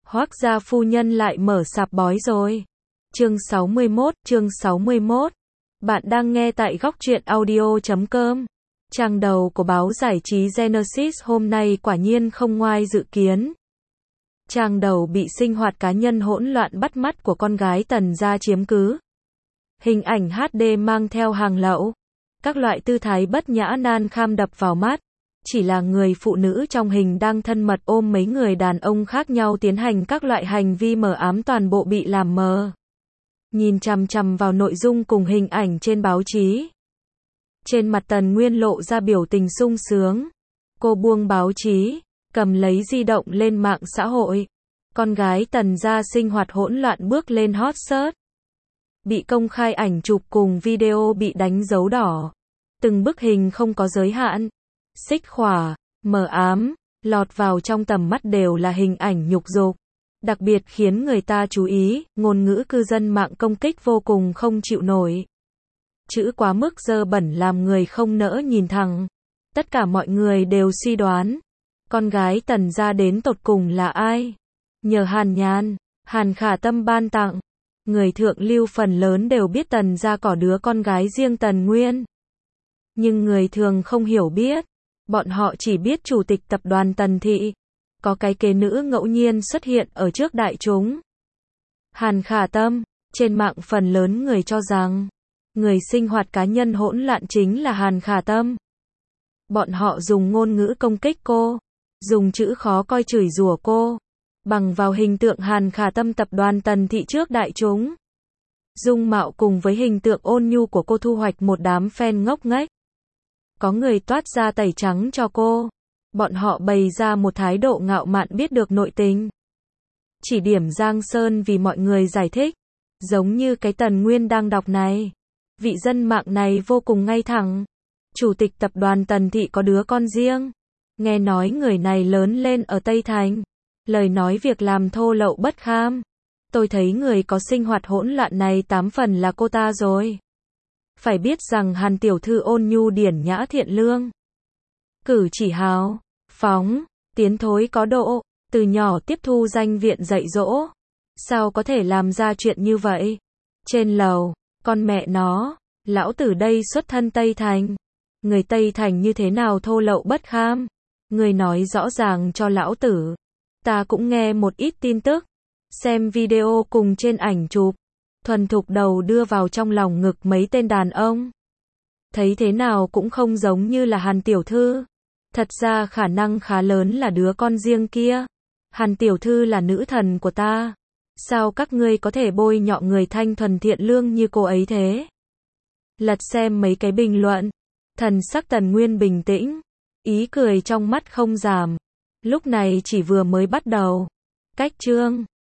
Hoác gia phu nhân lại mở sạp bói rồi. Chương 61. Bạn đang nghe tại góc truyện audio.com. Trang đầu của báo giải trí Genesis hôm nay quả nhiên không ngoài dự kiến. Trang đầu bị sinh hoạt cá nhân hỗn loạn bắt mắt của con gái Tần gia chiếm cứ. Hình ảnh HD mang theo hàng lậu. Các loại tư thái bất nhã nan kham đập vào mắt. Chỉ là người phụ nữ trong hình đang thân mật ôm mấy người đàn ông khác nhau tiến hành các loại hành vi mờ ám toàn bộ bị làm mờ. Nhìn chằm chằm vào nội dung cùng hình ảnh trên báo chí. Trên mặt Tần Nguyên lộ ra biểu tình sung sướng. Cô buông báo chí, cầm lấy di động lên mạng xã hội. Con gái Tần gia sinh hoạt hỗn loạn bước lên hot search. Bị công khai ảnh chụp cùng video bị đánh dấu đỏ. Từng bức hình không có giới hạn. Xích khỏa, mờ ám, lọt vào trong tầm mắt đều là hình ảnh nhục dục. Đặc biệt khiến người ta chú ý, ngôn ngữ cư dân mạng công kích vô cùng không chịu nổi. Chữ quá mức dơ bẩn làm người không nỡ nhìn thẳng. Tất cả mọi người đều suy đoán. Con gái Tần gia đến tột cùng là ai? Nhờ Hàn Nhan, Hàn Khả Tâm ban tặng. Người thượng lưu phần lớn đều biết Tần gia có đứa con gái riêng Tần Nguyên. Nhưng người thường không hiểu biết. Bọn họ chỉ biết chủ tịch tập đoàn Tần Thị. Có cái kế nữ ngẫu nhiên xuất hiện ở trước đại chúng. Hàn Khả Tâm, trên mạng phần lớn người cho rằng, người sinh hoạt cá nhân hỗn loạn chính là Hàn Khả Tâm. Bọn họ dùng ngôn ngữ công kích cô, dùng chữ khó coi chửi rủa cô, bằng vào hình tượng Hàn Khả Tâm tập đoàn Tần Thị trước đại chúng. Dung mạo cùng với hình tượng ôn nhu của cô thu hoạch một đám fan ngốc nghếch. Có người toát ra tẩy trắng cho cô. Bọn họ bày ra một thái độ ngạo mạn biết được nội tình. Chỉ điểm Giang Sơn vì mọi người giải thích. Giống như cái Tần Nguyên đang đọc này. Vị dân mạng này vô cùng ngay thẳng. Chủ tịch tập đoàn Tần Thị có đứa con riêng. Nghe nói người này lớn lên ở Tây Thành. Lời nói việc làm thô lậu bất kham. Tôi thấy người có sinh hoạt hỗn loạn này 8 phần là cô ta rồi. Phải biết rằng Hàn tiểu thư ôn nhu điển nhã thiện lương. Cử chỉ hào phóng, tiến thối có độ, từ nhỏ tiếp thu danh viện dạy dỗ. Sao có thể làm ra chuyện như vậy? Trên lầu, con mẹ nó, lão tử đây xuất thân Tây Thành. Người Tây Thành như thế nào thô lậu bất kham? Người nói rõ ràng cho lão tử. Ta cũng nghe một ít tin tức. Xem video cùng trên ảnh chụp. Thuần thục đầu đưa vào trong lòng ngực mấy tên đàn ông. Thấy thế nào cũng không giống như là Hàn tiểu thư. Thật ra khả năng khá lớn là đứa con riêng kia. Hàn tiểu thư là nữ thần của ta. Sao các ngươi có thể bôi nhọ người thanh thuần thiện lương như cô ấy thế? Lật xem mấy cái bình luận. Thần sắc Tần Nguyên bình tĩnh. Ý cười trong mắt không giảm. Lúc này chỉ vừa mới bắt đầu. Cách chương